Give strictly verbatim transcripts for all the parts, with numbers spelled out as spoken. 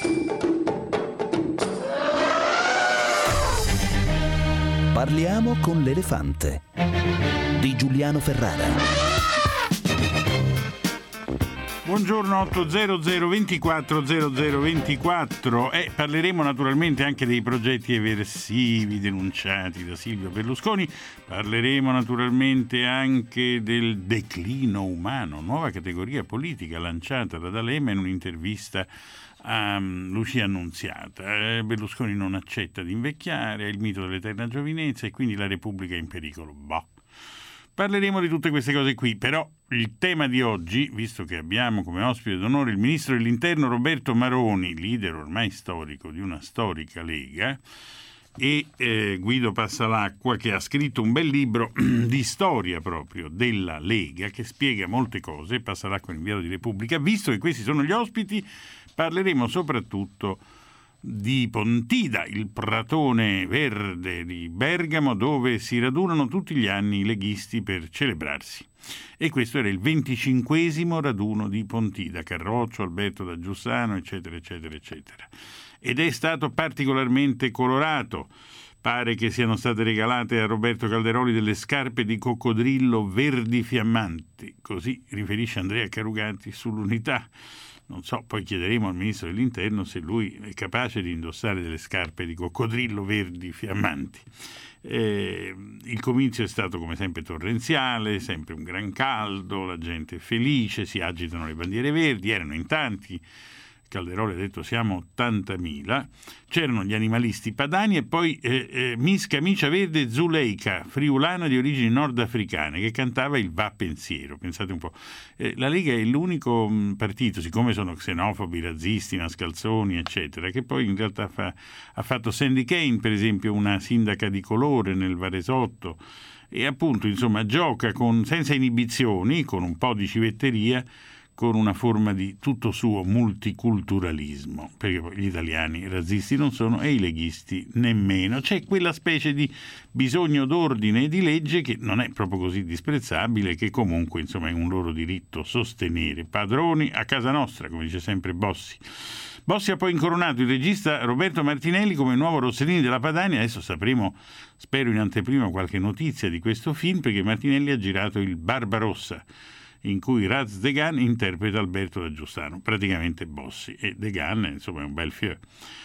Parliamo con l'elefante di Giuliano Ferrara. Buongiorno, otto zero zero ventiquattro zero zero ventiquattro e parleremo naturalmente anche dei progetti eversivi denunciati da Silvio Berlusconi. Parleremo naturalmente anche del declino umano, nuova categoria politica lanciata da D'Alema in un'intervista a Lucia Annunziata. Eh, Berlusconi non accetta di invecchiare, è il mito dell'eterna giovinezza e quindi la Repubblica è in pericolo. Boh. Parleremo di tutte queste cose qui, però il tema di oggi, visto che abbiamo come ospite d'onore il ministro dell'Interno Roberto Maroni, leader ormai storico di una storica Lega, e eh, Guido Passalacqua, che ha scritto un bel libro di storia proprio della Lega, che spiega molte cose. Passalacqua è inviato di Repubblica. Visto che questi sono gli ospiti, parleremo soprattutto di Pontida, il pratone verde di Bergamo, dove si radunano tutti gli anni i leghisti per celebrarsi. E questo era il venticinquesimo raduno di Pontida, Carroccio, Alberto da Giussano, eccetera, eccetera, eccetera. Ed è stato particolarmente colorato. Pare che siano state regalate a Roberto Calderoli delle scarpe di coccodrillo verdi fiammanti, così riferisce Andrea Carugati sull'Unità. Non so, poi chiederemo al ministro dell'Interno se lui è capace di indossare delle scarpe di coccodrillo verdi fiammanti. Eh, il comizio è stato come sempre torrenziale, sempre un gran caldo, la gente è felice, si agitano le bandiere verdi, erano in tanti. Calderoli ha detto siamo ottantamila, c'erano gli animalisti padani e poi eh, eh, Miss Camicia Verde Zuleika, friulana di origini nordafricane, che cantava il Va Pensiero. Pensate un po'. Eh, la Lega è l'unico mh, partito, siccome sono xenofobi, razzisti, mascalzoni, eccetera, che poi in realtà fa, ha fatto Sandy Kane, per esempio, una sindaca di colore nel Varesotto, e appunto, insomma, gioca con, senza inibizioni, con un po' di civetteria, con una forma di tutto suo multiculturalismo, perché poi gli italiani razzisti non sono e i leghisti nemmeno. C'è quella specie di bisogno d'ordine e di legge che non è proprio così disprezzabile, che comunque insomma è un loro diritto sostenere. Padroni a casa nostra, come dice sempre Bossi. Bossi ha poi incoronato il regista Roberto Martinelli come nuovo Rossellini della Padania. Adesso sapremo, spero in anteprima, qualche notizia di questo film, perché Martinelli ha girato il Barbarossa, in cui Raz Degan interpreta Alberto da Giussano, praticamente Bossi, e Degan insomma è un bel fior.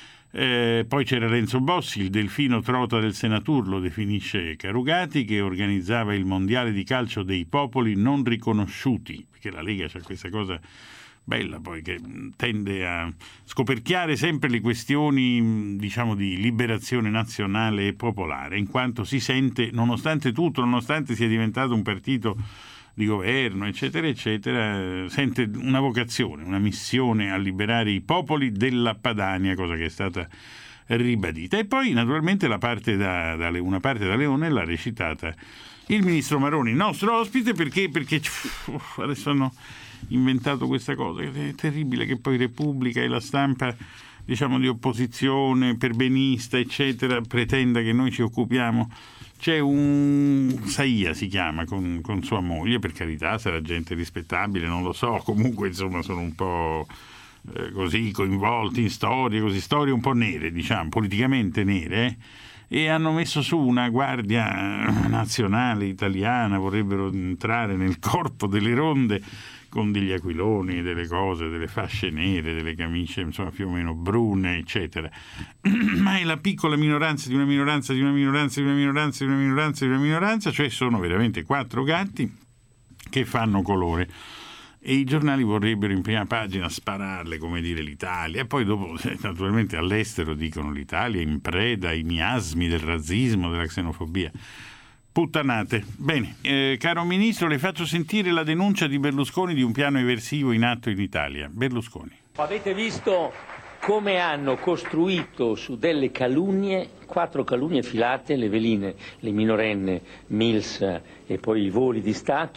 Eh, poi c'era Renzo Bossi, il delfino trota del Senatur, lo definisce Carugati, che organizzava il mondiale di calcio dei popoli non riconosciuti, perché la Lega c'ha questa cosa bella poi che tende a scoperchiare sempre le questioni, diciamo, di liberazione nazionale e popolare, in quanto si sente, nonostante tutto, nonostante sia diventato un partito di governo, eccetera, eccetera, sente una vocazione, una missione a liberare i popoli della Padania, cosa che è stata ribadita. E poi, naturalmente, la parte da, da, una parte da Leone l'ha recitata il ministro Maroni, nostro ospite, perché, perché uff, adesso hanno inventato questa cosa, è terribile, che poi Repubblica e la stampa, diciamo, di opposizione, perbenista, eccetera, pretenda che noi ci occupiamo. C'è un Saia, si chiama, con, con sua moglie, per carità, sarà gente rispettabile, non lo so, comunque insomma sono un po' eh, così coinvolti in storie, così storie un po' nere, diciamo, politicamente nere, eh? E hanno messo su una guardia nazionale italiana, vorrebbero entrare nel corpo delle ronde con degli aquiloni, delle cose, delle fasce nere, delle camicie insomma più o meno brune, eccetera. Ma è la piccola minoranza di una minoranza di una minoranza di una minoranza di una minoranza di una minoranza, cioè sono veramente quattro gatti che fanno colore. E i giornali vorrebbero in prima pagina spararle, come dire, l'Italia, e poi dopo naturalmente all'estero dicono l'Italia in preda ai miasmi del razzismo, della xenofobia. Puttanate. Bene, eh, caro Ministro, le faccio sentire la denuncia di Berlusconi di un piano eversivo in atto in Italia. Berlusconi. Avete visto come hanno costruito su delle calunnie, quattro calunnie filate, le veline, le minorenne, Mills e poi i voli di Stato,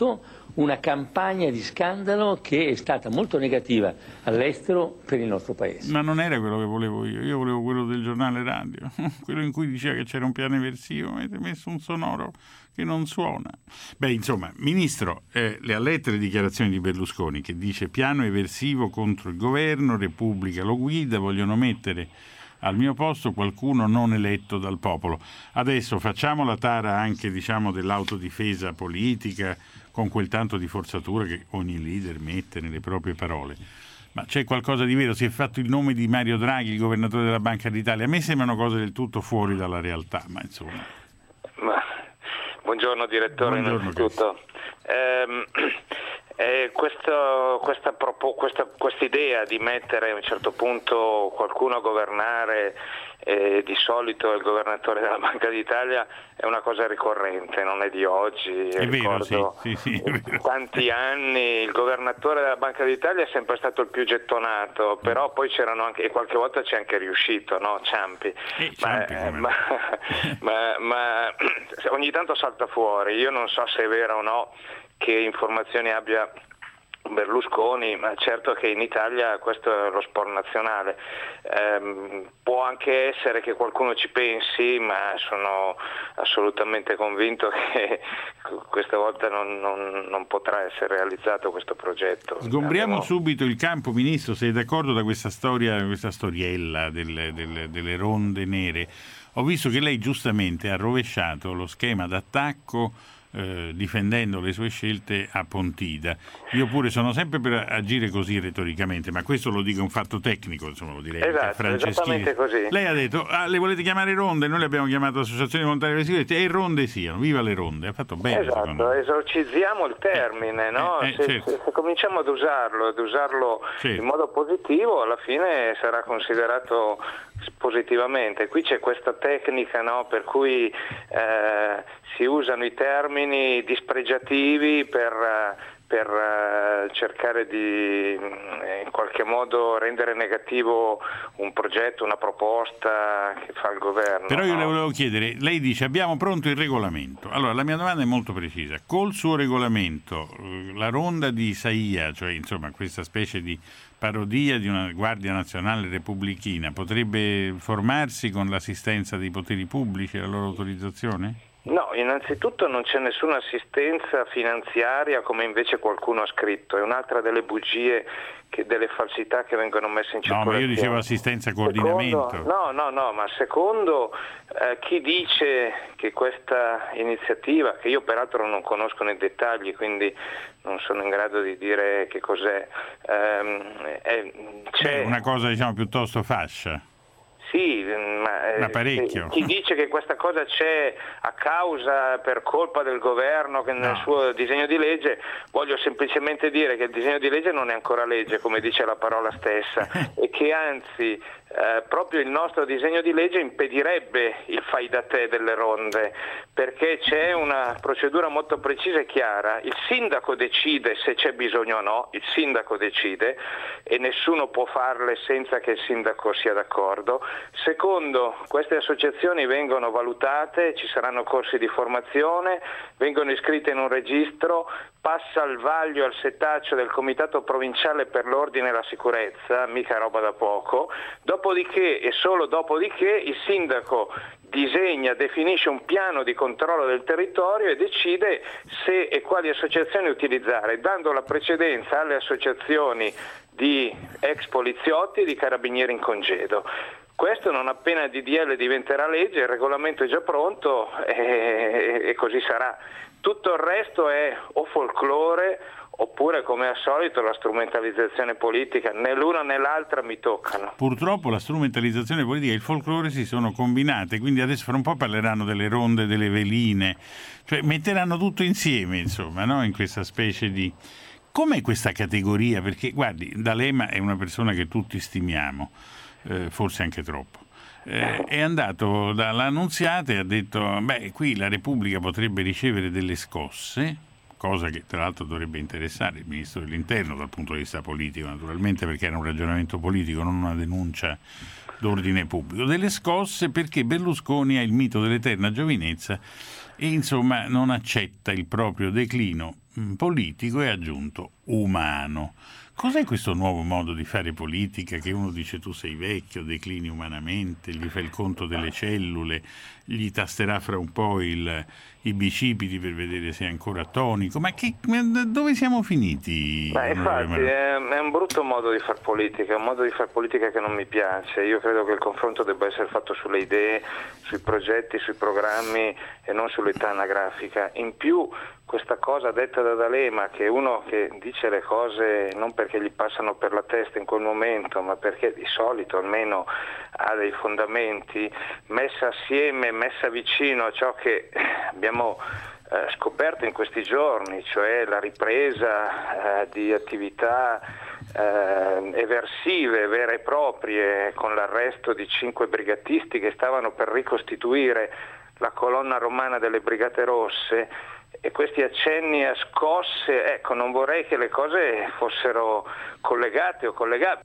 una campagna di scandalo che è stata molto negativa all'estero per il nostro paese. Ma non era quello che volevo io, io volevo quello del giornale radio, quello in cui diceva che c'era un piano eversivo, avete messo un sonoro che non suona. Beh, insomma, Ministro, eh, le ha lette le dichiarazioni di Berlusconi che dice piano eversivo contro il governo, Repubblica lo guida, vogliono mettere al mio posto qualcuno non eletto dal popolo. Adesso facciamo la tara anche, diciamo, dell'autodifesa politica con quel tanto di forzatura che ogni leader mette nelle proprie parole. Ma c'è qualcosa di vero? Si è fatto il nome di Mario Draghi, il governatore della Banca d'Italia. A me sembrano cose del tutto fuori dalla realtà, ma insomma. Ma, buongiorno direttore, buongiorno, innanzitutto. Ehm, eh, questo, questa, questa, questa idea di mettere a un certo punto qualcuno a governare, eh, di solito il governatore della Banca d'Italia, è una cosa ricorrente, non è di oggi. È Ricordo vero, sì, sì, sì, è vero. Tanti anni il governatore della Banca d'Italia è sempre stato il più gettonato, però poi c'erano anche, e qualche volta c'è anche riuscito, no? Ciampi. Eh, ma, Ciampi ma, ma, ma ogni tanto salta fuori, io non so se è vero o no che informazioni abbia Berlusconi, ma certo che in Italia questo è lo sport nazionale. Eh, può anche essere che qualcuno ci pensi, ma sono assolutamente convinto che questa volta non, non, non potrà essere realizzato questo progetto. Sgombriamo Abbiamo... subito il campo, Ministro, sei d'accordo da questa storia, questa storiella delle, delle, delle ronde nere? Ho visto che lei giustamente ha rovesciato lo schema d'attacco Eh, difendendo le sue scelte a Pontida. Io pure sono sempre per agire così retoricamente, ma questo lo dico un fatto tecnico, insomma, lo direi esatto, anche a Franceschini. Esattamente così. Lei ha detto, ah, le volete chiamare ronde? Noi le abbiamo chiamato associazioni volontarie versive e ronde siano, viva le ronde. Ha fatto bene. Esatto, esorcizziamo il termine, eh, no? eh, se, certo. se, se cominciamo ad usarlo, ad usarlo certo. in modo positivo, alla fine sarà considerato positivamente. Qui c'è questa tecnica, no? Per cui eh, si usano i termini dispregiativi per, per cercare di in qualche modo rendere negativo un progetto, una proposta che fa il governo. Però io no? le volevo chiedere, lei dice abbiamo pronto il regolamento. Allora la mia domanda è molto precisa. Col suo regolamento, la ronda di Saia, cioè insomma questa specie di parodia di una Guardia Nazionale Repubblichina, potrebbe formarsi con l'assistenza dei poteri pubblici e la loro autorizzazione? No, innanzitutto non c'è nessuna assistenza finanziaria come invece qualcuno ha scritto, è un'altra delle bugie, che, delle falsità che vengono messe in circolazione. No, ma io dicevo assistenza coordinamento. Secondo, no, no, no, ma secondo eh, chi dice che questa iniziativa, che io peraltro non conosco nei dettagli, quindi non sono in grado di dire che cos'è, ehm, è, c'è Beh, una cosa diciamo piuttosto fascia. Sì, ma, ma parecchio. Chi dice che questa cosa c'è a causa, per colpa del governo che nel no. suo disegno di legge, voglio semplicemente dire che il disegno di legge non è ancora legge, come dice la parola stessa, e che anzi eh, proprio il nostro disegno di legge impedirebbe il fai da te delle ronde, perché c'è una procedura molto precisa e chiara. Il sindaco decide se c'è bisogno o no, il sindaco decide e nessuno può farle senza che il sindaco sia d'accordo. Secondo, queste associazioni vengono valutate, ci saranno corsi di formazione, vengono iscritte in un registro, passa al vaglio, al setaccio del Comitato Provinciale per l'Ordine e la Sicurezza, mica roba da poco, dopodiché e solo dopodiché il sindaco disegna, definisce un piano di controllo del territorio e decide se e quali associazioni utilizzare, dando la precedenza alle associazioni di ex poliziotti e di carabinieri in congedo. Questo non appena il D D L diventerà legge, il regolamento è già pronto e, e così sarà. Tutto il resto è o folklore oppure, come al solito, la strumentalizzazione politica. Né l'una né l'altra mi toccano. Purtroppo la strumentalizzazione politica e il folklore si sono combinate, quindi adesso fra un po' parleranno delle ronde, delle veline, cioè metteranno tutto insieme, insomma, no? In questa specie di... Com'è questa categoria? Perché, guardi, D'Alema è una persona che tutti stimiamo, eh, forse anche troppo. Eh, è andato dall'Annunziata e ha detto beh, qui la Repubblica potrebbe ricevere delle scosse, cosa che tra l'altro dovrebbe interessare il Ministro dell'Interno dal punto di vista politico, naturalmente, perché era un ragionamento politico, non una denuncia d'ordine pubblico, delle scosse perché Berlusconi ha il mito dell'eterna giovinezza e insomma non accetta il proprio declino mh, politico e ha aggiunto umano. Cos'è questo nuovo modo di fare politica che uno dice tu sei vecchio, declini umanamente, gli fai il conto delle cellule, gli tasterà fra un po' il, i bicipiti per vedere se è ancora tonico? Ma che, dove siamo finiti? Beh, infatti è, è un brutto modo di far politica, è un modo di far politica che non mi piace. Io credo che il confronto debba essere fatto sulle idee, sui progetti, sui programmi e non sull'età anagrafica. In più questa cosa detta da D'Alema, che è uno che dice le cose non perché gli passano per la testa in quel momento, ma perché di solito almeno ha dei fondamenti, messa assieme, messa vicino a ciò che abbiamo eh, scoperto in questi giorni, cioè la ripresa eh, di attività eh, eversive vere e proprie, con l'arresto di cinque brigatisti che stavano per ricostituire la colonna romana delle Brigate Rosse, e questi accenni a scosse, ecco, non vorrei che le cose fossero collegate o collegate.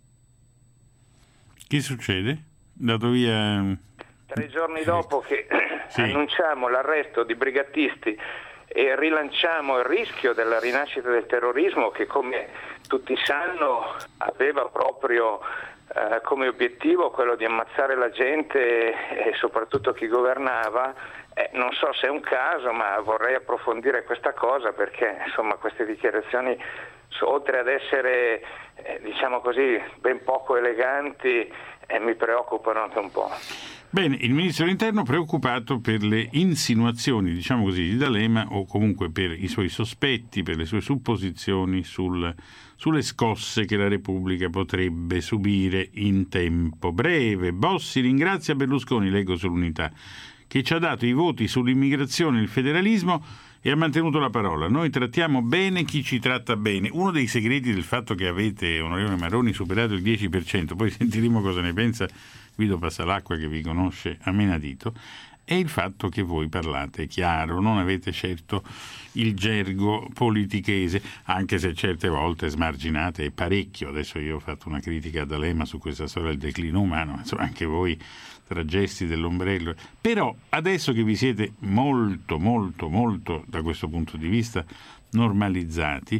Che succede? Dato via... Tre giorni dopo che sì. annunciamo l'arresto di brigatisti e rilanciamo il rischio della rinascita del terrorismo, che come tutti sanno aveva proprio eh, come obiettivo quello di ammazzare la gente e soprattutto chi governava. Eh, non so se è un caso, ma vorrei approfondire questa cosa, perché insomma queste dichiarazioni, oltre ad essere eh, diciamo così ben poco eleganti, eh, mi preoccupano anche un po'. Bene, il ministro dell'Interno preoccupato per le insinuazioni, diciamo così, di D'Alema, o comunque per i suoi sospetti, per le sue supposizioni sul, sulle scosse che la Repubblica potrebbe subire in tempo breve. Bossi ringrazia Berlusconi, leggo sull'Unità, che ci ha dato i voti sull'immigrazione e il federalismo e ha mantenuto la parola. Noi trattiamo bene chi ci tratta bene. Uno dei segreti del fatto che avete, onorevole Marroni, superato il dieci per cento, poi sentiremo cosa ne pensa Guido Passalacqua, che vi conosce a menadito, è il fatto che voi parlate chiaro, non avete certo il gergo politichese, anche se certe volte smarginate parecchio. Adesso io ho fatto una critica a D'Alema su questa storia del declino umano, insomma anche voi tra gesti dell'ombrello. Però adesso che vi siete molto molto molto da questo punto di vista normalizzati,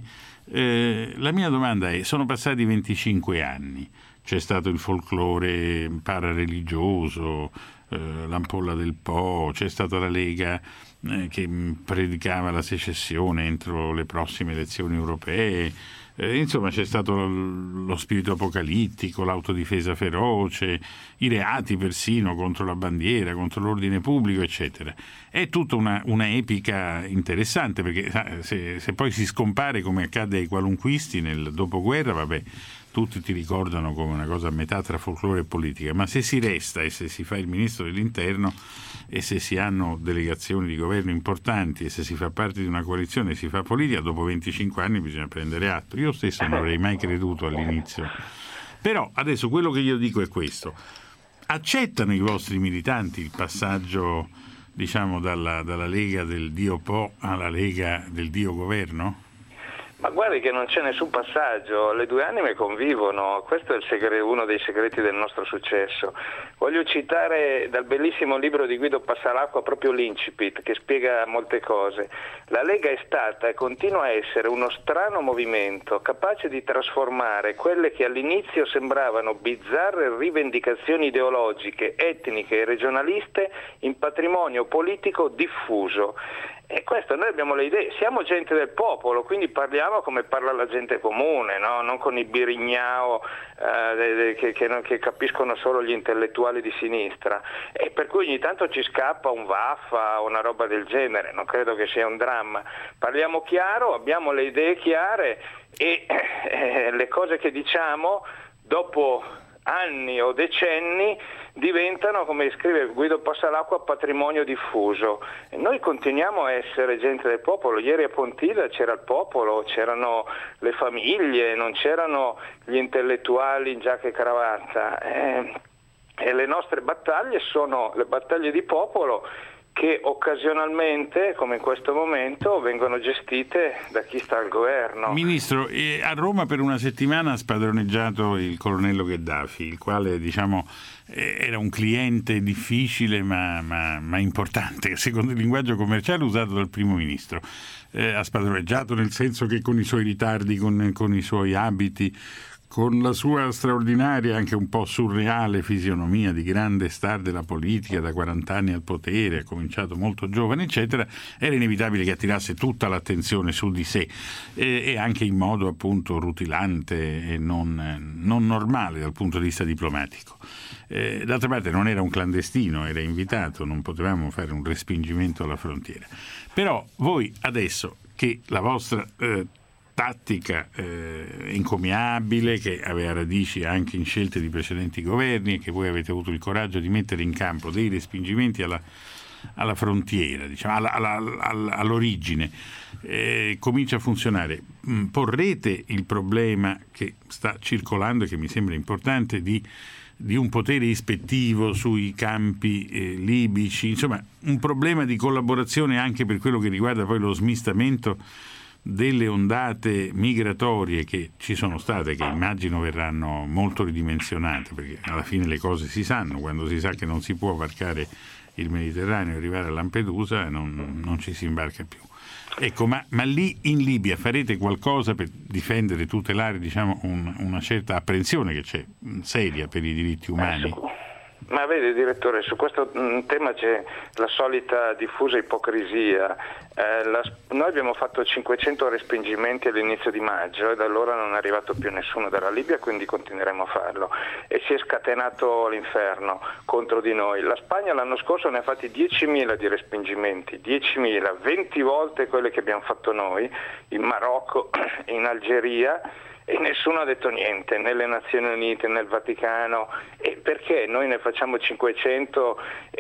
eh, la mia domanda è: sono passati venticinque anni, c'è stato il folklore parareligioso, eh, l'ampolla del Po, c'è stata la Lega eh, che predicava la secessione entro le prossime elezioni europee, eh, insomma c'è stato lo spirito apocalittico, l'autodifesa feroce, i reati persino contro la bandiera, contro l'ordine pubblico, eccetera. È tutta una, una epica interessante, perché se, se poi si scompare come accadde ai qualunquisti nel dopoguerra, vabbè, tutti ti ricordano come una cosa a metà tra folklore e politica, ma se si resta e se si fa il ministro dell'Interno e se si hanno delegazioni di governo importanti e se si fa parte di una coalizione e si fa politica, dopo venticinque anni bisogna prendere atto. Io stesso non avrei mai creduto all'inizio. Però adesso quello che io dico è questo: accettano i vostri militanti il passaggio, diciamo, dalla, dalla Lega del Dio Po alla Lega del Dio Governo? Ma guardi che non c'è nessun passaggio, le due anime convivono, questo è il segreto, uno dei segreti del nostro successo. Voglio citare dal bellissimo libro di Guido Passalacqua proprio l'incipit, che spiega molte cose. La Lega è stata e continua a essere uno strano movimento capace di trasformare quelle che all'inizio sembravano bizzarre rivendicazioni ideologiche, etniche e regionaliste in patrimonio politico diffuso. E questo, noi abbiamo le idee, siamo gente del popolo, quindi parliamo come parla la gente comune, no? Non con i birignao eh, che, che, che capiscono solo gli intellettuali di sinistra, e per cui ogni tanto ci scappa un vaffa o una roba del genere, non credo che sia un dramma. Parliamo chiaro, abbiamo le idee chiare e eh, le cose che diciamo dopo anni o decenni diventano, come scrive Guido Passalacqua, patrimonio diffuso. E noi continuiamo a essere gente del popolo. Ieri a Pontida c'era il popolo, c'erano le famiglie, non c'erano gli intellettuali in giacca e cravatta. Eh, e le nostre battaglie sono le battaglie di popolo che occasionalmente, come in questo momento, vengono gestite da chi sta al governo. Ministro, eh, a Roma per una settimana ha spadroneggiato il colonnello Gheddafi, il quale diciamo eh, era un cliente difficile ma, ma, ma importante, secondo il linguaggio commerciale usato dal primo ministro. Eh, ha spadroneggiato nel senso che con i suoi ritardi, con, con i suoi abiti, con la sua straordinaria, anche un po' surreale fisionomia di grande star della politica, da quaranta anni al potere, ha cominciato molto giovane, eccetera, era inevitabile che attirasse tutta l'attenzione su di sé e, e anche in modo appunto rutilante e non, non normale dal punto di vista diplomatico. Eh, d'altra parte non era un clandestino, era invitato, non potevamo fare un respingimento alla frontiera. Però voi adesso che la vostra eh, tattica eh, encomiabile, che aveva radici anche in scelte di precedenti governi e che voi avete avuto il coraggio di mettere in campo, dei respingimenti alla, alla frontiera, diciamo, alla, alla, alla, all'origine, eh, comincia a funzionare. Porrete il problema che sta circolando e che mi sembra importante di, di un potere ispettivo sui campi eh, libici, insomma un problema di collaborazione anche per quello che riguarda poi lo smistamento delle ondate migratorie che ci sono state, che immagino verranno molto ridimensionate, perché alla fine le cose si sanno, quando si sa che non si può varcare il Mediterraneo e arrivare a Lampedusa non, non ci si imbarca più. Ecco, ma, ma lì in Libia farete qualcosa per difendere, tutelare diciamo un, una certa apprensione che c'è seria per i diritti umani? Ma vede direttore, su questo tema c'è la solita diffusa ipocrisia. Eh, la, noi abbiamo fatto cinquecento respingimenti all'inizio di maggio e da allora non è arrivato più nessuno dalla Libia, quindi continueremo a farlo. E si è scatenato l'inferno contro di noi. La Spagna l'anno scorso ne ha fatti diecimila di respingimenti, diecimila, venti volte quelle che abbiamo fatto noi, in Marocco, in Algeria, e nessuno ha detto niente, né le Nazioni Unite né il Vaticano. E perché noi ne facciamo cinquecento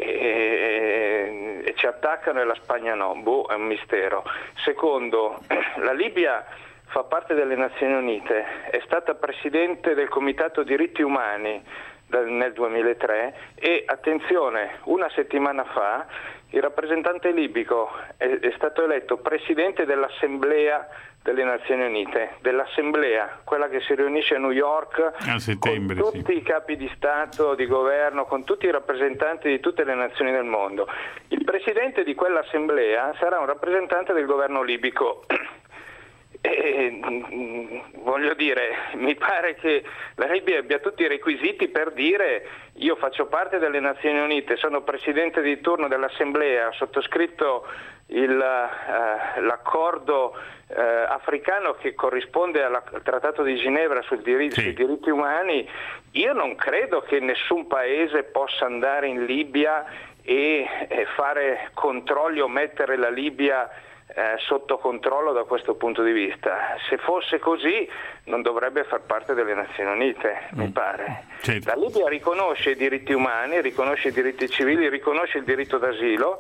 e, e ci attaccano e la Spagna no? Boh, è un mistero. Secondo, la Libia fa parte delle Nazioni Unite, è stata presidente del Comitato Diritti Umani nel duemilatré e, attenzione, una settimana fa il rappresentante libico è, è stato eletto presidente dell'Assemblea delle Nazioni Unite, dell'Assemblea, quella che si riunisce a New York a settembre, con tutti sì. i capi di Stato, di governo, con tutti i rappresentanti di tutte le nazioni del mondo. Il presidente di quell'Assemblea sarà un rappresentante del governo libico. E, voglio dire, mi pare che la Libia abbia tutti i requisiti per dire: io faccio parte delle Nazioni Unite, sono presidente di turno dell'Assemblea, ho sottoscritto il, uh, l'accordo uh, africano che corrisponde alla, al Trattato di Ginevra sul diritto, sì. sui diritti umani. Io non credo che nessun paese possa andare in Libia e, e fare controlli o mettere la Libia Eh, sotto controllo da questo punto di vista. Se fosse così non dovrebbe far parte delle Nazioni Unite, mm. mi pare. Certo. La Libia riconosce i diritti umani, riconosce i diritti civili, riconosce il diritto d'asilo.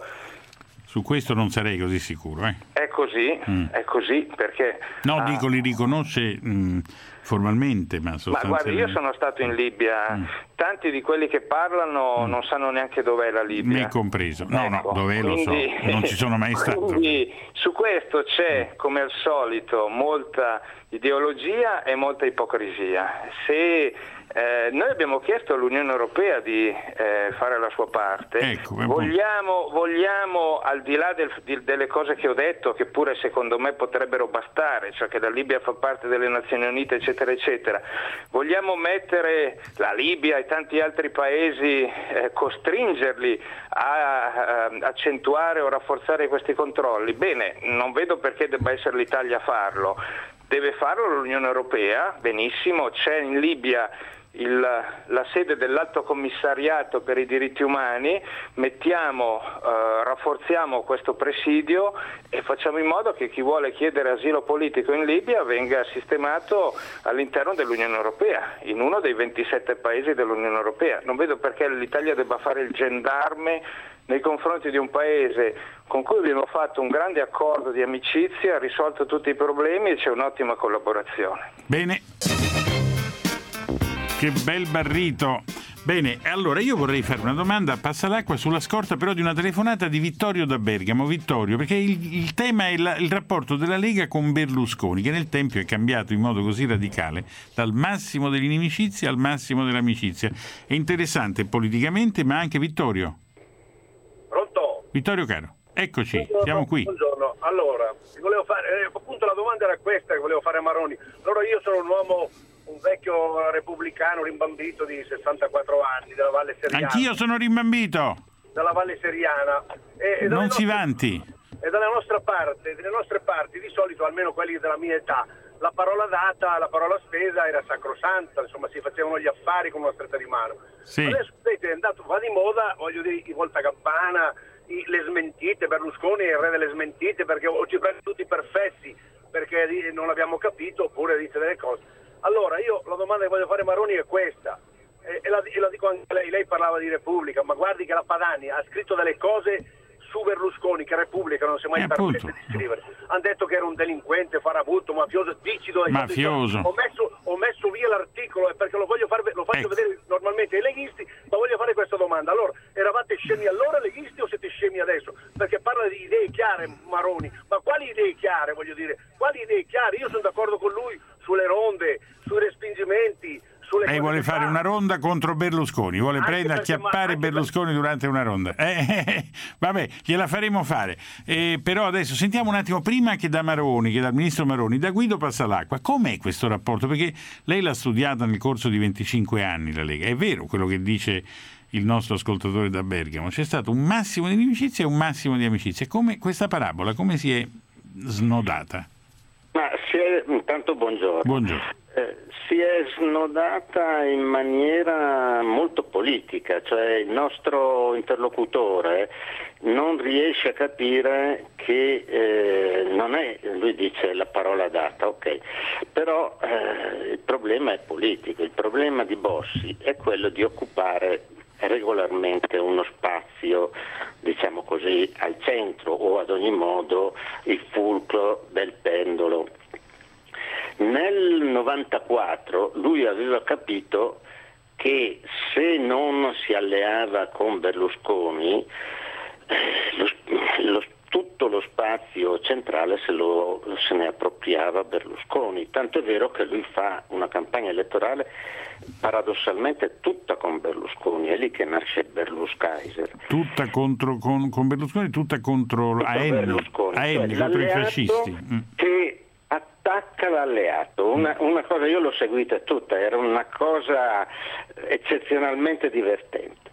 Su questo non sarei così sicuro. Eh. È così, mm. è così perché... No, ah, dico li riconosce mh, formalmente, ma sostanzialmente... Ma guardi, io sono stato in Libia, mm. tanti di quelli che parlano mm. non sanno neanche dov'è la Libia. Me compreso. No, ecco, no, dov'è quindi, lo so, non ci sono mai stato. Quindi su questo c'è, come al solito, molta ideologia e molta ipocrisia. Se eh, noi abbiamo chiesto all'Unione Europea di eh, fare la sua parte, ecco, vogliamo, vogliamo, al di là del, di, delle cose che ho detto, che pure secondo me potrebbero bastare, cioè che la Libia fa parte delle Nazioni Unite, eccetera, eccetera, vogliamo mettere la Libia e tanti altri paesi, eh, costringerli a, a accentuare o rafforzare questi controlli? Bene, non vedo perché debba essere l'Italia a farlo. Deve farlo l'Unione Europea, benissimo, c'è in Libia il, la sede dell'Alto Commissariato per i diritti umani, mettiamo, eh, rafforziamo questo presidio e facciamo in modo che chi vuole chiedere asilo politico in Libia venga sistemato all'interno dell'Unione Europea, in uno dei ventisette paesi dell'Unione Europea. Non vedo perché l'Italia debba fare il gendarme nei confronti di un paese con cui abbiamo fatto un grande accordo di amicizia, risolto tutti i problemi e c'è un'ottima collaborazione. Bene, che bel barrito Bene, allora io vorrei fare una domanda a Passalacqua sulla scorta però di una telefonata di Vittorio da Bergamo. Vittorio, perché il, il tema è la, il rapporto della Lega con Berlusconi, che nel tempo è cambiato in modo così radicale, dal massimo dell'inimicizia al massimo dell'amicizia. È interessante politicamente, ma anche Vittorio. Pronto? Vittorio caro, eccoci, Buongiorno, siamo qui. Buongiorno, allora, volevo fare, eh, appunto la domanda era questa che volevo fare a Maroni. Allora io sono un uomo, un vecchio repubblicano rimbambito di sessantaquattro anni della Valle Seriana. Anch'io sono rimbambito. Della Valle Seriana. E, e non nostre, si vanti. E dalle nostre parti, delle nostre parti, di solito, almeno quelli della mia età, la parola data, la parola spesa era sacrosanta, insomma si facevano gli affari con una stretta di mano. Sì. Adesso vedete, è andato, va di moda, voglio dire, i voltagabbana, i, le smentite, Berlusconi è il re delle smentite, perché o ci prende tutti per fessi, perché non abbiamo capito, oppure dice delle cose. Allora io la domanda che voglio fare a Maroni è questa, e, e, la, e la dico anche a lei, lei parlava di Repubblica, ma guardi che la Padani ha scritto delle cose su Berlusconi che Repubblica non si è mai eh, permessa di scrivere. Hanno detto che era un delinquente, farabutto, mafioso, dicido. Mafioso. Ho messo, ho messo via l'articolo perché lo voglio far, lo faccio ecco. vedere normalmente ai leghisti, ma voglio fare questa domanda. Allora, eravate scemi allora leghisti o siete scemi adesso? Perché parla di idee chiare Maroni, ma quali idee chiare, voglio dire? Quali idee chiare? Io sono d'accordo con lui sulle ronde, sui respingimenti, sulle lei vuole fare una ronda contro Berlusconi, vuole anche prendere, perché, acchiappare Berlusconi per... durante una ronda. Eh, eh, vabbè, gliela faremo fare. Eh, però adesso sentiamo un attimo, prima che da Maroni, che dal ministro Maroni, da Guido Passalacqua, com'è questo rapporto? Perché lei l'ha studiata nel corso di venticinque anni la Lega. È vero quello che dice il nostro ascoltatore da Bergamo, c'è stato un massimo di inimicizia e un massimo di amicizia. Come questa parabola, come si è snodata? Ma si è, intanto buongiorno. Buongiorno. Eh, si è snodata in maniera molto politica, cioè il nostro interlocutore non riesce a capire che eh, non è, lui dice la parola data, ok, però eh, il problema è politico, il problema di Bossi è quello di occupare regolarmente uno spazio, diciamo così, al centro o ad ogni modo il fulcro del pendolo. Nel novantaquattro lui aveva capito che se non si alleava con Berlusconi lo, lo, tutto lo spazio centrale se, lo, se ne appropriava Berlusconi, tanto è vero che lui fa una campagna elettorale paradossalmente tutta con Berlusconi, è lì che nasce Berluscaiser. Tutta contro con, con Berlusconi, tutta contro A N, A N, cioè contro i fascisti. Che attacca l'alleato, una, una cosa, io l'ho seguita tutta, era una cosa eccezionalmente divertente.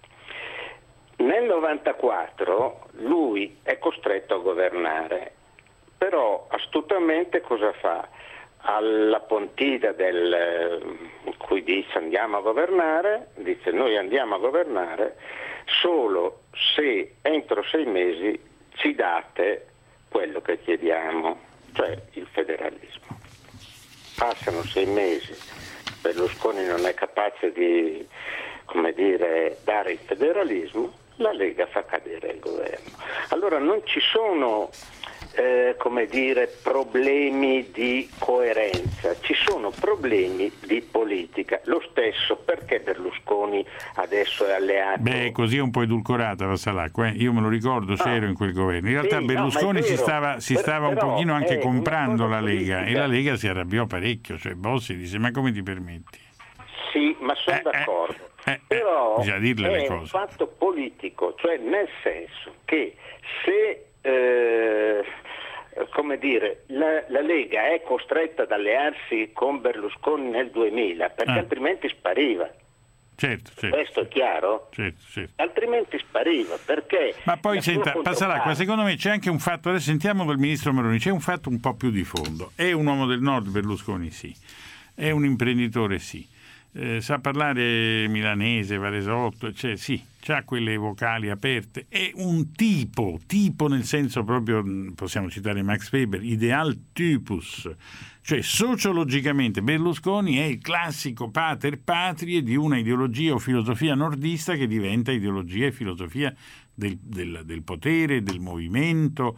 Nel novantaquattro lui è costretto a governare, però astutamente cosa fa? Alla Pontida del, in cui dice andiamo a governare, dice noi andiamo a governare solo se entro sei mesi ci date quello che chiediamo, cioè il federalismo. Passano sei mesi, Berlusconi non è capace di, come dire, dare il federalismo, la Lega fa cadere il governo. Allora non ci sono eh, come dire problemi di coerenza, ci sono problemi di politica. Lo stesso perché Berlusconi adesso è alleato. Beh, così è un po' edulcorata Passalacqua, eh? Io me lo ricordo, c'ero in quel governo. In realtà sì, Berlusconi no, si stava, si stava però, un pochino anche comprando la Lega politica. e la Lega si arrabbiò parecchio, cioè Bossi dice ma come ti permetti? Sì, ma sono Eh, d'accordo. eh, eh, Però bisogna dirle le è cose. un fatto politico, cioè nel senso che se eh, come dire, la, la Lega è costretta ad allearsi con Berlusconi nel duemila perché Ah. altrimenti spariva. Certo, certo. Questo è chiaro? Certo, certo. Altrimenti spariva perché. Ma poi la sua senta, Passalacqua, controparte- secondo me c'è anche un fatto, adesso sentiamo dal ministro Maroni, c'è un fatto un po' più di fondo. È un uomo del nord Berlusconi? Sì. È un imprenditore? Sì. Eh, sa parlare milanese, varesotto, cioè, sì, c'ha quelle vocali aperte. È un tipo, tipo nel senso proprio, possiamo citare Max Weber, ideal typus, cioè sociologicamente Berlusconi è il classico pater patrie di una ideologia o filosofia nordista che diventa ideologia e filosofia del, del, del potere, del movimento.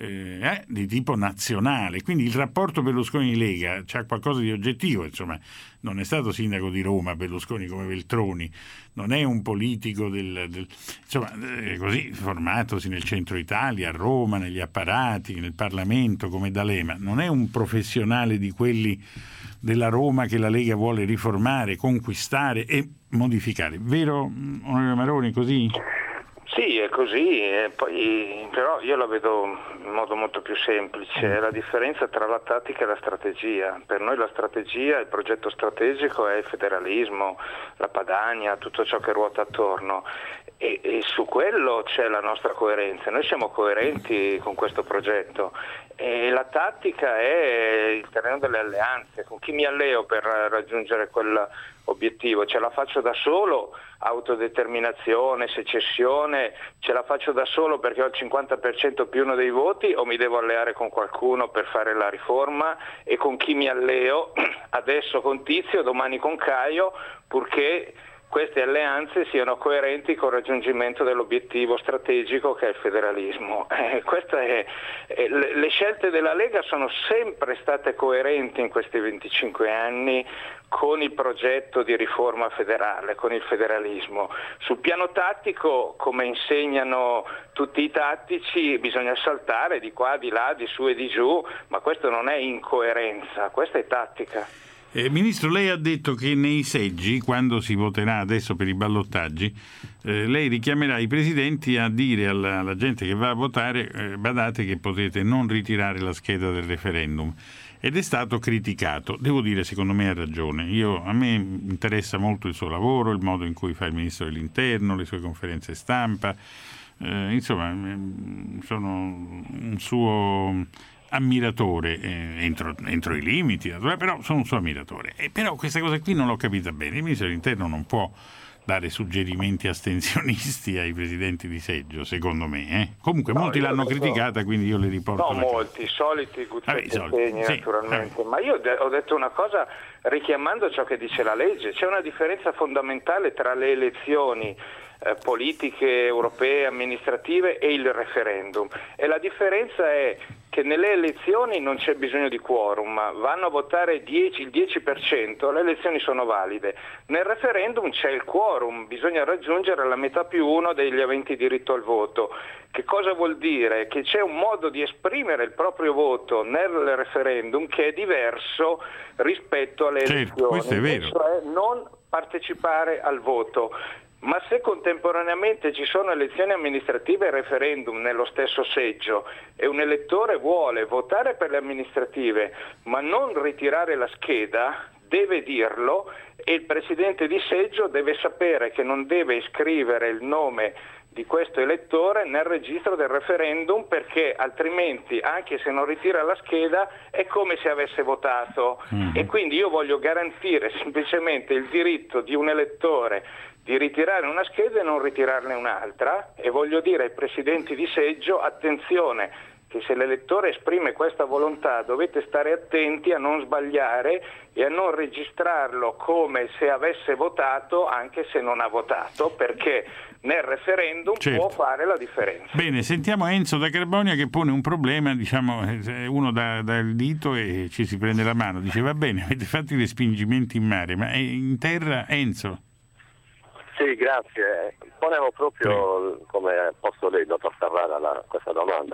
eh, di tipo nazionale. Quindi il rapporto Berlusconi-Lega c'ha qualcosa di oggettivo, insomma, non è stato sindaco di Roma Berlusconi come Veltroni, non è un politico del, del insomma, eh, così formatosi nel centro Italia, a Roma, negli apparati, nel Parlamento come D'Alema, non è un professionale di quelli della Roma che la Lega vuole riformare, conquistare e modificare. Vero, onorevole Maroni, così? Sì, è così, e poi, però io la vedo in modo molto più semplice, è la differenza tra la tattica e la strategia. Per noi la strategia, il progetto strategico è il federalismo, la Padania, tutto ciò che ruota attorno, e, e su quello c'è la nostra coerenza. Noi siamo coerenti con questo progetto, e la tattica è il terreno delle alleanze, con chi mi alleo per raggiungere quell'obiettivo. Ce la faccio da solo, autodeterminazione, secessione, ce la faccio da solo perché ho il cinquanta per cento più uno dei voti, o mi devo alleare con qualcuno per fare la riforma? E con chi mi alleo? Adesso con Tizio, domani con Caio, purché queste alleanze siano coerenti col raggiungimento dell'obiettivo strategico che è il federalismo. Eh, questa è, eh, le, le scelte della Lega sono sempre state coerenti in questi venticinque anni con il progetto di riforma federale, con il federalismo. Sul piano tattico, come insegnano tutti i tattici, bisogna saltare di qua, di là, di su e di giù, ma questo non è incoerenza, questa è tattica. Eh, Ministro, lei ha detto che nei seggi, quando si voterà adesso per i ballottaggi, eh, lei richiamerà i presidenti a dire alla, alla gente che va a votare, eh, badate che potete non ritirare la scheda del referendum. Ed è stato criticato. Devo dire, secondo me ha ragione. Io, a me interessa molto il suo lavoro, il modo in cui fa il Ministro dell'Interno, le sue conferenze stampa. Eh, insomma, sono un suo ammiratore, eh, entro, entro i limiti, però sono un suo ammiratore. E però questa cosa qui non l'ho capita bene. Il Ministro dell'Interno non può dare suggerimenti astensionisti ai presidenti di seggio, secondo me. Eh? Comunque no, molti l'hanno detto, criticata, quindi io le riporto. No, molti, cosa. soliti Guzzetti Segni, sì, naturalmente. vabbè. Ma io de- ho detto una cosa richiamando ciò che dice la legge. C'è una differenza fondamentale tra le elezioni eh, politiche, europee, amministrative e il referendum. E la differenza è che nelle elezioni non c'è bisogno di quorum, ma vanno a votare dieci, il dieci per cento, le elezioni sono valide. Nel referendum c'è il quorum, bisogna raggiungere la metà più uno degli aventi diritto al voto. Che cosa vuol dire? Che c'è un modo di esprimere il proprio voto nel referendum che è diverso rispetto alle certo, elezioni, questo è vero. cioè non partecipare al voto. Ma se contemporaneamente ci sono elezioni amministrative e referendum nello stesso seggio e un elettore vuole votare per le amministrative ma non ritirare la scheda, deve dirlo, e il presidente di seggio deve sapere che non deve iscrivere il nome di questo elettore nel registro del referendum, perché altrimenti, anche se non ritira la scheda, è come se avesse votato. Mm. E quindi io voglio garantire semplicemente il diritto di un elettore di ritirare una scheda e non ritirarne un'altra, e voglio dire ai presidenti di seggio: attenzione, che se l'elettore esprime questa volontà dovete stare attenti a non sbagliare e a non registrarlo come se avesse votato anche se non ha votato, perché nel referendum certo. può fare la differenza. Bene, sentiamo Enzo da Carbonia che pone un problema, diciamo, uno dà, dà il dito e ci si prende la mano, dice va bene, avete fatto i respingimenti in mare, ma in terra, Enzo? Sì, grazie. Ponevo proprio, Prego. come ha posto lei, dottor Ferrara, la, questa domanda.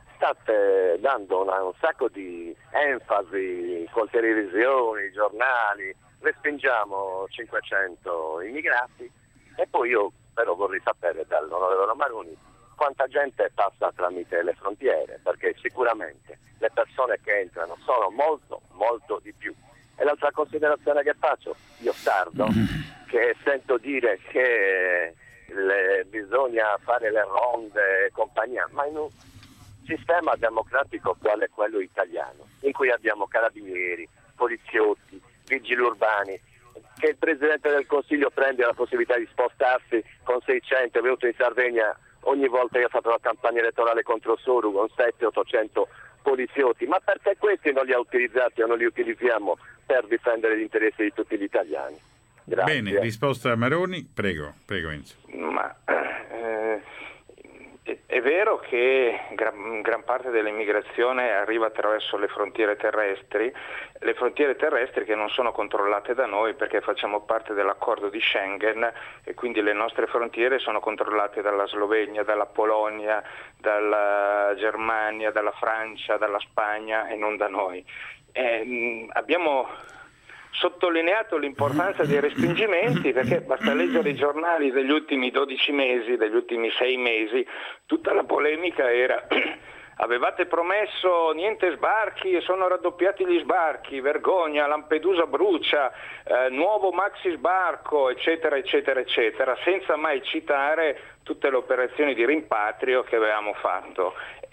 State dando una, un sacco di enfasi con televisioni, giornali, respingiamo cinquecento immigrati, e poi io però vorrei sapere dall'onorevole Maroni quanta gente passa tramite le frontiere, perché sicuramente le persone che entrano sono molto, molto di più. E l'altra considerazione che faccio, io sardo, che sento dire che le, bisogna fare le ronde e compagnia, ma in un sistema democratico quale quello italiano, in cui abbiamo carabinieri, poliziotti, vigili urbani, che il Presidente del Consiglio prende la possibilità di spostarsi con seicento, è venuto in Sardegna ogni volta che ha fatto la campagna elettorale contro Soru con settecento ottocento poliziotti, ma perché questi non li ha utilizzati o non li utilizziamo per difendere gli interessi di tutti gli italiani? Grazie. Bene, risposta a Maroni, prego, prego Enzo. Ma eh, È vero che gran, gran parte dell'immigrazione arriva attraverso le frontiere terrestri, le frontiere terrestri che non sono controllate da noi perché facciamo parte dell'accordo di Schengen e quindi le nostre frontiere sono controllate dalla Slovenia, dalla Polonia, dalla Germania, dalla Francia, dalla Spagna e non da noi. Eh, mh, abbiamo sottolineato l'importanza dei respingimenti perché basta leggere i giornali degli ultimi dodici mesi, degli ultimi sei mesi, tutta la polemica era avevate promesso niente sbarchi e sono raddoppiati gli sbarchi, vergogna, Lampedusa brucia, eh, nuovo maxi sbarco, eccetera, eccetera, eccetera, senza mai citare tutte le operazioni di rimpatrio che avevamo fatto.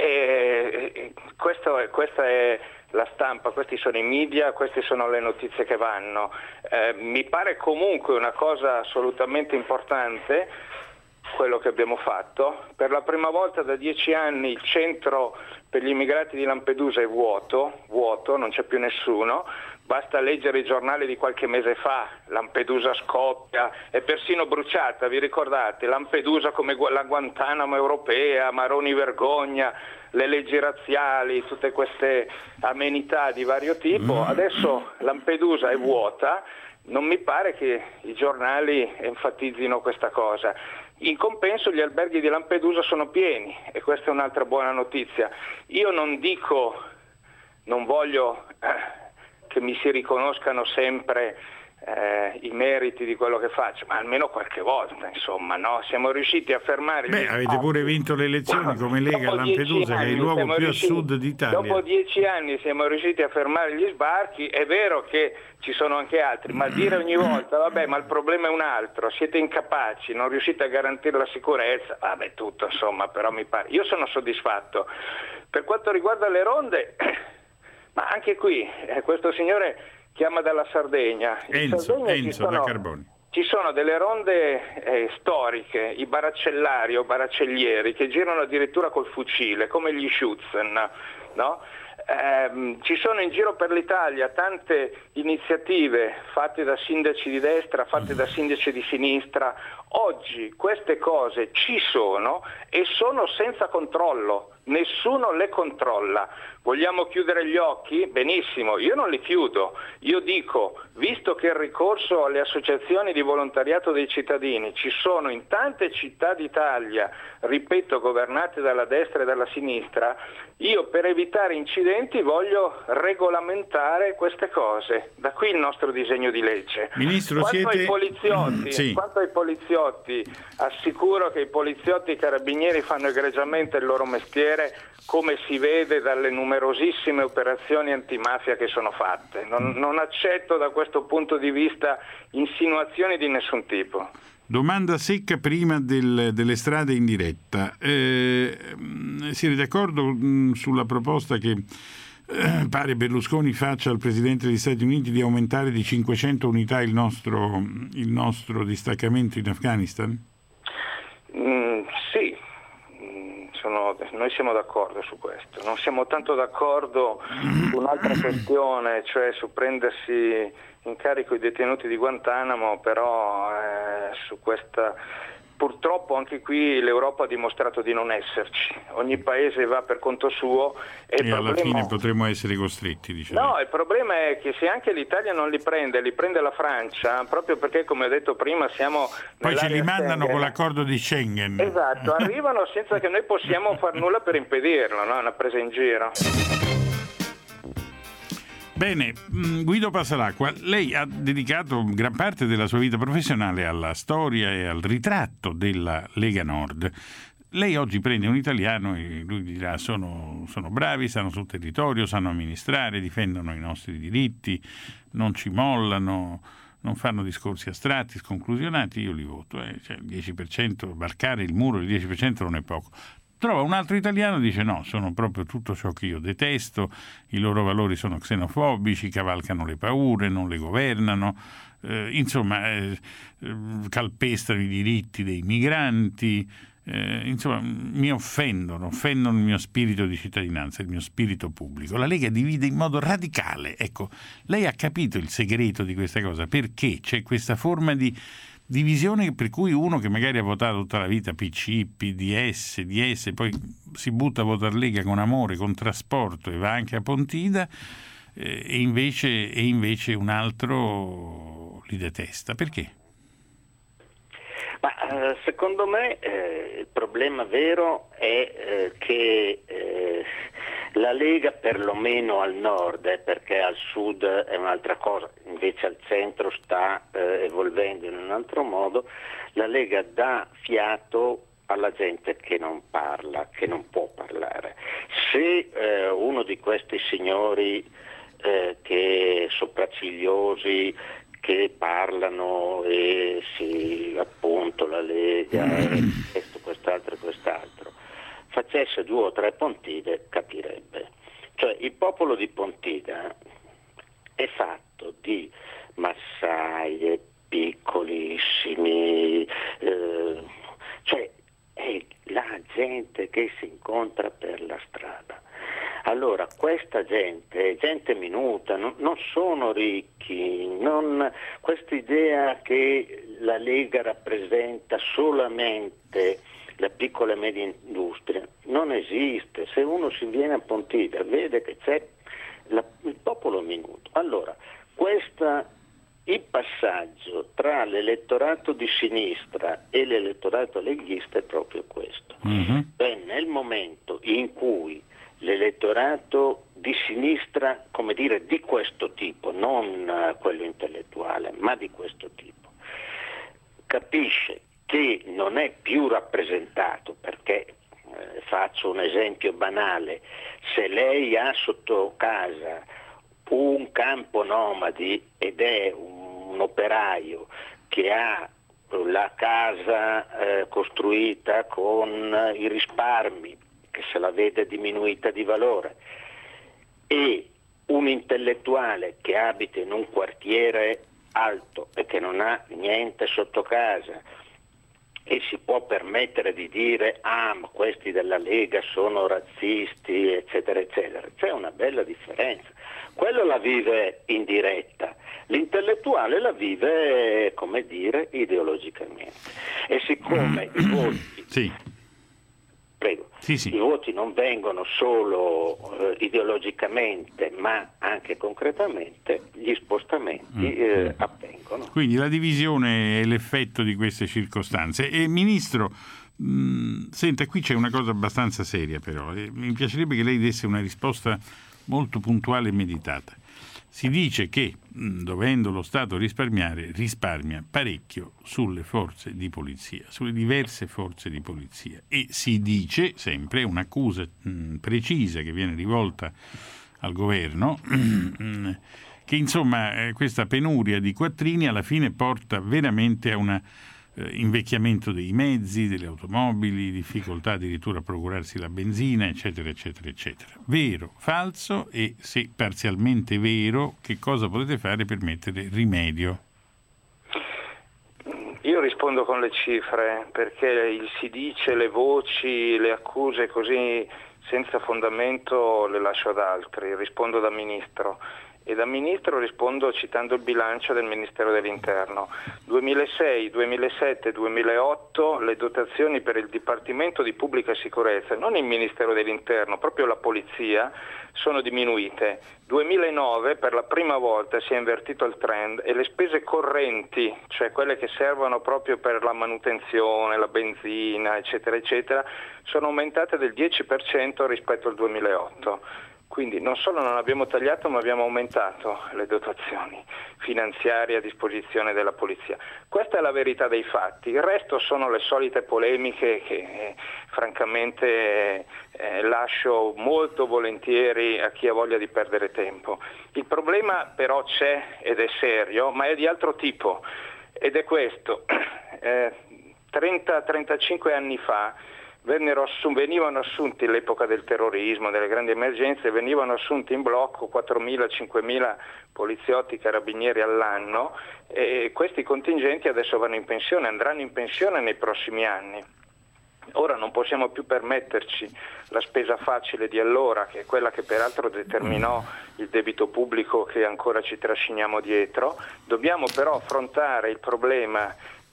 E, e questo è, questa è la stampa, questi sono i media, queste sono le notizie che vanno. Eh, mi pare comunque una cosa assolutamente importante quello che abbiamo fatto. Per la prima volta da dieci anni il centro per gli immigrati di Lampedusa è vuoto, vuoto, non c'è più nessuno. Basta leggere i giornali di qualche mese fa, Lampedusa scoppia, è persino bruciata, vi ricordate? Lampedusa come la Guantanamo europea, Maroni vergogna, le leggi razziali, tutte queste amenità di vario tipo. Adesso Lampedusa è vuota, non mi pare che i giornali enfatizzino questa cosa. In compenso gli alberghi di Lampedusa sono pieni e questa è un'altra buona notizia. Io non dico, non voglio eh, che mi si riconoscano sempre eh, i meriti di quello che faccio, ma almeno qualche volta, insomma, no? Siamo riusciti a fermare... Beh, avete pure vinto le elezioni come Lega a Lampedusa, che è il luogo più riusciti, a sud d'Italia. Dopo dieci anni siamo riusciti a fermare gli sbarchi, è vero che ci sono anche altri, ma dire ogni volta, vabbè, ma il problema è un altro, siete incapaci, non riuscite a garantire la sicurezza, vabbè, tutto, insomma, però mi pare... Io sono soddisfatto. Per quanto riguarda le ronde... Ma anche qui, eh, questo signore chiama dalla Sardegna. Enzo, Sardegna Enzo sono, da Carboni. Ci sono delle ronde eh, storiche, i baracellari o baracellieri, che girano addirittura col fucile, come gli Schutzen, no? Eh, ci sono in giro per l'Italia tante iniziative fatte da sindaci di destra, fatte da sindaci di sinistra. Oggi queste cose ci sono e sono senza controllo, nessuno le controlla. Vogliamo chiudere gli occhi? Benissimo, io non li chiudo. Io dico, visto che il ricorso alle associazioni di volontariato dei cittadini ci sono in tante città d'Italia, ripeto, governate dalla destra e dalla sinistra, io per evitare incidenti voglio regolamentare queste cose. Da qui il nostro disegno di legge. Ministro, quanto siete... ai poliziotti, sì. quanto ai poliziotti, assicuro che i poliziotti e i carabinieri fanno egregiamente il loro mestiere, come si vede dalle numerosissime operazioni antimafia che sono fatte. Non, non accetto da questo punto di vista insinuazioni di nessun tipo. Domanda secca prima del, delle strade in diretta. Eh, siete d'accordo mh, sulla proposta che eh, pare Berlusconi faccia al Presidente degli Stati Uniti di aumentare di cinquecento unità il nostro, il nostro distaccamento in Afghanistan? Mm, sì. Sono, noi siamo d'accordo su questo, non siamo tanto d'accordo su un'altra questione, cioè su prendersi in carico i detenuti di Guantanamo, però eh, su questa purtroppo anche qui l'Europa ha dimostrato di non esserci, ogni paese va per conto suo e, e il alla problema... fine potremmo essere costretti, diciamo. No, il problema è che se anche l'Italia non li prende, li prende la Francia, proprio perché, come ho detto prima, siamo poi ce li mandano Schengen. Con l'accordo di Schengen. Esatto, arrivano senza che noi possiamo far nulla per impedirlo, no? È una presa in giro. Bene, Guido Passalacqua, lei ha dedicato gran parte della sua vita professionale alla storia e al ritratto della Lega Nord. Lei oggi prende un italiano e lui dirà sono, sono bravi, stanno sul territorio, sanno amministrare, difendono i nostri diritti, non ci mollano, non fanno discorsi astratti, sconclusionati, io li voto. Eh. Cioè, il dieci per cento, varcare il muro del dieci per cento non è poco. Trova un altro italiano e dice no, sono proprio tutto ciò che io detesto, i loro valori sono xenofobici, cavalcano le paure, non le governano, eh, insomma eh, calpestano i diritti dei migranti, eh, insomma mi offendono, offendono il mio spirito di cittadinanza, il mio spirito pubblico. La Lega divide in modo radicale. Ecco, lei ha capito il segreto di questa cosa, perché c'è questa forma di divisione per cui uno che magari ha votato tutta la vita P C, P D S, D S, poi si butta a votare Lega con amore, con trasporto e va anche a Pontida, eh, e, invece, e invece un altro li detesta. Perché? Ma eh, secondo me eh, il problema vero è eh, che eh, la Lega, perlomeno al nord, eh, perché al sud è un'altra cosa, invece al centro sta eh, evolvendo in un altro modo, la Lega dà fiato alla gente che non parla, che non può parlare. Se eh, uno di questi signori eh, che sopraccigliosi, che parlano e si appunto la Lega e questo, quest'altro e quest'altro, facesse due o tre Pontide, capirebbe. Cioè il popolo di Pontida è fatto di massaie piccolissimi, eh, cioè è la gente che si incontra per la strada. Allora questa gente è gente minuta, non, non sono ricchi, non, questa idea che la Lega rappresenta solamente la piccola e media industria non esiste. Se uno si viene a Pontida vede che c'è la, il popolo minuto. Allora questa, il passaggio tra l'elettorato di sinistra e l'elettorato leghista è proprio questo. Mm-hmm. Beh, nel momento in cui l'elettorato di sinistra, come dire, di questo tipo, non uh, quello intellettuale, ma di questo tipo, capisce che non è più rappresentato, perché eh, faccio un esempio banale, se lei ha sotto casa un campo nomadi ed è un, un operaio che ha la casa eh, costruita con i risparmi, che se la vede diminuita di valore, e un intellettuale che abita in un quartiere alto e che non ha niente sotto casa e si può permettere di dire ah ma questi della Lega sono razzisti eccetera eccetera, c'è una bella differenza. Quello la vive in diretta, l'intellettuale la vive, come dire, ideologicamente, e siccome i voti sì. Prego. Sì, sì. I voti non vengono solo eh, ideologicamente ma anche concretamente, gli spostamenti mm. eh, avvengono. Quindi la divisione è l'effetto di queste circostanze. E Ministro, mh, senta, qui c'è una cosa abbastanza seria però, e mi piacerebbe che lei desse una risposta molto puntuale e meditata. Si dice che, dovendo lo Stato risparmiare, risparmia parecchio sulle forze di polizia, sulle diverse forze di polizia. E si dice, sempre, un'accusa mh, precisa che viene rivolta al governo, che insomma questa penuria di quattrini alla fine porta veramente a una eh, invecchiamento dei mezzi, delle automobili, difficoltà addirittura a procurarsi la benzina, eccetera, eccetera, eccetera. Vero, falso, e se parzialmente vero, che cosa potete fare per mettere rimedio? Io rispondo con le cifre, perché il si dice, le voci, le accuse così senza fondamento le lascio ad altri, rispondo da Ministro. E da Ministro rispondo citando il bilancio del Ministero dell'Interno. duemilasei, duemilasette, duemilaotto le dotazioni per il Dipartimento di Pubblica Sicurezza, non il Ministero dell'Interno, proprio la Polizia, sono diminuite. duemilanove per la prima volta si è invertito il trend e le spese correnti, cioè quelle che servono proprio per la manutenzione, la benzina, eccetera, eccetera, sono aumentate del dieci per cento rispetto al duemilaotto. Quindi non solo non abbiamo tagliato, ma abbiamo aumentato le dotazioni finanziarie a disposizione della polizia. Questa è la verità dei fatti. Il resto sono le solite polemiche che eh, francamente eh, lascio molto volentieri a chi ha voglia di perdere tempo. Il problema però c'è ed è serio, ma è di altro tipo, ed è questo. Eh, trenta trentacinque anni fa Vennero assun- venivano assunti all'epoca del terrorismo, delle grandi emergenze, venivano assunti in blocco quattromila cinquemila poliziotti, carabinieri all'anno, e questi contingenti adesso vanno in pensione, andranno in pensione nei prossimi anni. Ora non possiamo più permetterci la spesa facile di allora, che è quella che peraltro determinò il debito pubblico che ancora ci trasciniamo dietro. Dobbiamo però affrontare il problema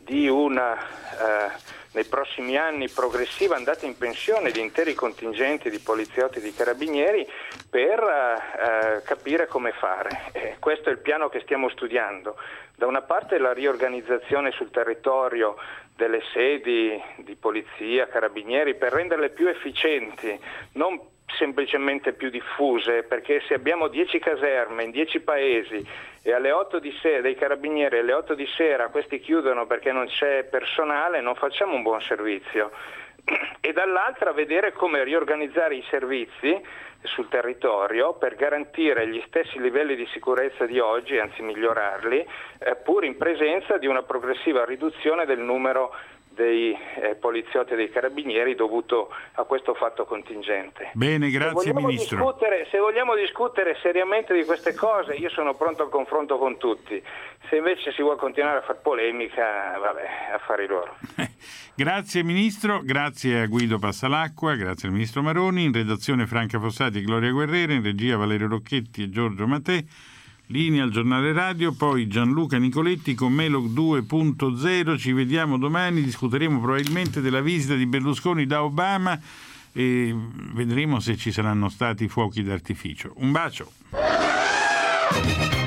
di una eh, nei prossimi anni progressiva andata in pensione di interi contingenti di poliziotti e di carabinieri per eh, capire come fare. Eh, questo è il piano che stiamo studiando. Da una parte la riorganizzazione sul territorio delle sedi di polizia, carabinieri, per renderle più efficienti, non semplicemente più diffuse, perché se abbiamo dieci caserme in dieci paesi e alle otto di sera dei carabinieri alle otto di sera questi chiudono perché non c'è personale, non facciamo un buon servizio. E dall'altra vedere come riorganizzare i servizi sul territorio per garantire gli stessi livelli di sicurezza di oggi, anzi migliorarli, eh, pur in presenza di una progressiva riduzione del numero dei eh, poliziotti e dei carabinieri dovuto a questo fatto contingente. Bene, grazie se Ministro. Discutere, se vogliamo discutere seriamente di queste cose, io sono pronto al confronto con tutti. Se invece si vuole continuare a fare polemica, vabbè, affari loro. Grazie Ministro, grazie a Guido Passalacqua, grazie al Ministro Maroni, in redazione Franca Fossati e Gloria Guerrera, in regia Valerio Rocchetti e Giorgio Mattei. Linea al giornale radio, poi Gianluca Nicoletti con Melog due punto zero. Ci vediamo domani, discuteremo probabilmente della visita di Berlusconi da Obama e vedremo se ci saranno stati fuochi d'artificio. Un bacio.